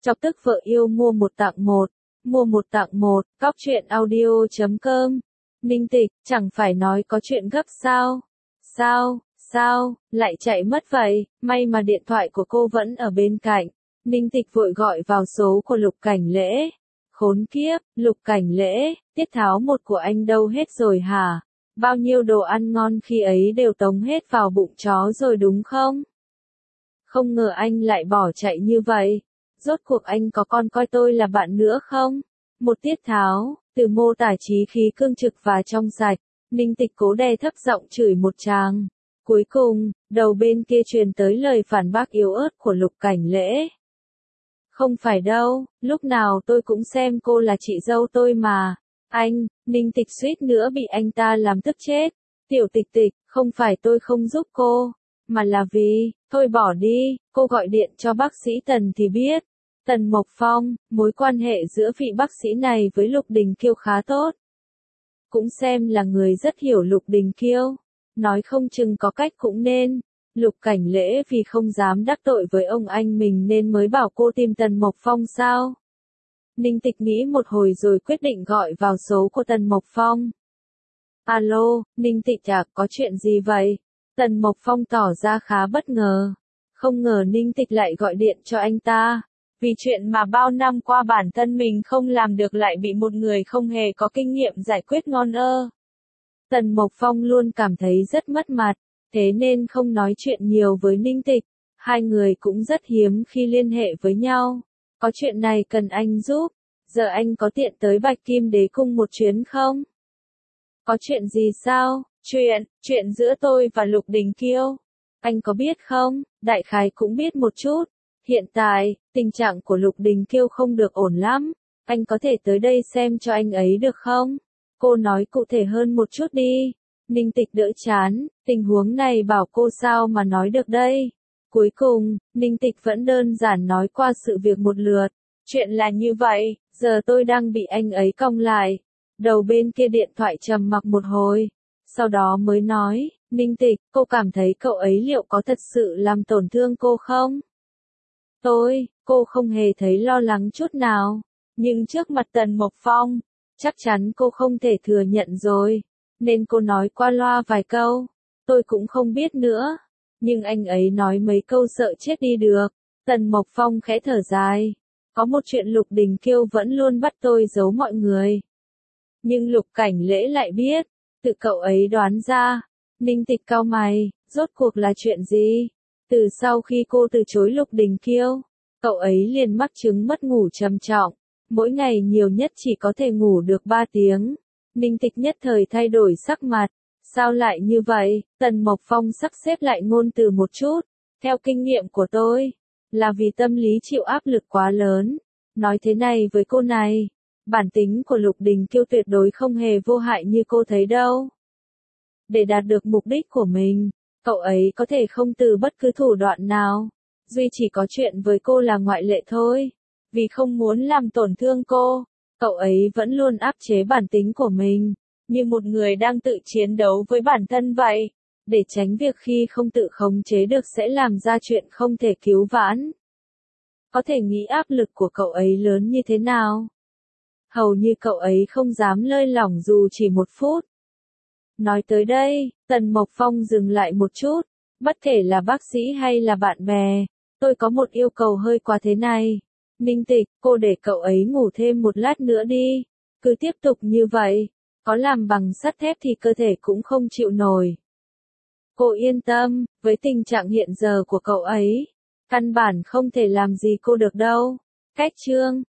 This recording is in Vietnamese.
Chọc tức vợ yêu mua một tặng một. Mua một tặng một, cóc truyện audio.com. Ninh Tịch, chẳng phải nói có chuyện gấp sao? Sao, lại chạy mất vậy? May mà điện thoại của cô vẫn ở bên cạnh. Ninh Tịch vội gọi vào số của Lục Cảnh Lễ. Khốn kiếp, Lục Cảnh Lễ, tiết tháo một của anh đâu hết rồi hả? Bao nhiêu đồ ăn ngon khi ấy đều tống hết vào bụng chó rồi đúng không? Không ngờ anh lại bỏ chạy như vậy. Rốt cuộc anh có còn coi tôi là bạn nữa không? Một tiết tháo, từ mô tả chí khí cương trực và trong sạch, Ninh Tịch cố đè thấp giọng chửi một tràng. Cuối cùng, đầu bên kia truyền tới lời phản bác yếu ớt của Lục Cảnh Lễ. Không phải đâu, lúc nào tôi cũng xem cô là chị dâu tôi mà. Anh, Ninh Tịch suýt nữa bị anh ta làm tức chết. Tiểu Tịch Tịch, không phải tôi không giúp cô, mà là vì, thôi bỏ đi, cô gọi điện cho bác sĩ Tần thì biết. Tần Mộc Phong, mối quan hệ giữa vị bác sĩ này với Lục Đình Kiêu khá tốt. Cũng xem là người rất hiểu Lục Đình Kiêu. Nói không chừng có cách cũng nên. Lục Cảnh Lễ vì không dám đắc tội với ông anh mình nên mới bảo cô tìm Tần Mộc Phong sao? Ninh Tịch nghĩ một hồi rồi quyết định gọi vào số của Tần Mộc Phong. Alo, Ninh Tịch à, có chuyện gì vậy? Tần Mộc Phong tỏ ra khá bất ngờ. Không ngờ Ninh Tịch lại gọi điện cho anh ta. Vì chuyện mà bao năm qua bản thân mình không làm được lại bị một người không hề có kinh nghiệm giải quyết ngon ơ. Tần Mộc Phong luôn cảm thấy rất mất mặt, thế nên không nói chuyện nhiều với Ninh Tịch. Hai người cũng rất hiếm khi liên hệ với nhau. Có chuyện này cần anh giúp. Giờ anh có tiện tới Bạch Kim Đế Cung một chuyến không? Có chuyện gì sao? Chuyện giữa tôi và Lục Đình Kiêu. Anh có biết không? Đại khái cũng biết một chút. Hiện tại, tình trạng của Lục Đình Kiêu không được ổn lắm. Anh có thể tới đây xem cho anh ấy được không? Cô nói cụ thể hơn một chút đi. Ninh Tịch đỡ chán, tình huống này bảo cô sao mà nói được đây. Cuối cùng, Ninh Tịch vẫn đơn giản nói qua sự việc một lượt. Chuyện là như vậy, giờ tôi đang bị anh ấy cong lại. Đầu bên kia điện thoại trầm mặc một hồi. Sau đó mới nói, Ninh Tịch, cô cảm thấy cậu ấy liệu có thật sự làm tổn thương cô không? Cô không hề thấy lo lắng chút nào. Nhưng trước mặt Tần Mộc Phong, chắc chắn cô không thể thừa nhận rồi. Nên cô nói qua loa vài câu. Tôi cũng không biết nữa. Nhưng anh ấy nói mấy câu sợ chết đi được. Tần Mộc Phong khẽ thở dài. Có một chuyện Lục Đình Kiêu vẫn luôn bắt tôi giấu mọi người. Nhưng Lục Cảnh Lễ lại biết. Tự cậu ấy đoán ra. Ninh Tịch cau mày, rốt cuộc là chuyện gì? Từ sau khi cô từ chối Lục Đình Kiêu, cậu ấy liền mắc chứng mất ngủ trầm trọng. Mỗi ngày nhiều nhất chỉ có thể ngủ được 3 tiếng. Ninh Tịch nhất thời thay đổi sắc mặt. Sao lại như vậy? Tần Mộc Phong sắp xếp lại ngôn từ một chút. Theo kinh nghiệm của tôi, là vì tâm lý chịu áp lực quá lớn. Nói thế này với cô này, bản tính của Lục Đình Kiêu tuyệt đối không hề vô hại như cô thấy đâu. Để đạt được mục đích của mình, cậu ấy có thể không từ bất cứ thủ đoạn nào. Duy chỉ có chuyện với cô là ngoại lệ thôi. Vì không muốn làm tổn thương cô, cậu ấy vẫn luôn áp chế bản tính của mình, như một người đang tự chiến đấu với bản thân vậy, để tránh việc khi không tự khống chế được sẽ làm ra chuyện không thể cứu vãn. Có thể nghĩ áp lực của cậu ấy lớn như thế nào? Hầu như cậu ấy không dám lơi lỏng dù chỉ một phút. Nói tới đây, Tần Mộc Phong dừng lại một chút. Bất kể là bác sĩ hay là bạn bè, tôi có một yêu cầu hơi quá thế này. Ninh Tịch, cô để cậu ấy ngủ thêm một lát nữa đi. Cứ tiếp tục như vậy, có làm bằng sắt thép thì cơ thể cũng không chịu nổi. Cô yên tâm, với tình trạng hiện giờ của cậu ấy, căn bản không thể làm gì cô được đâu. Cách chương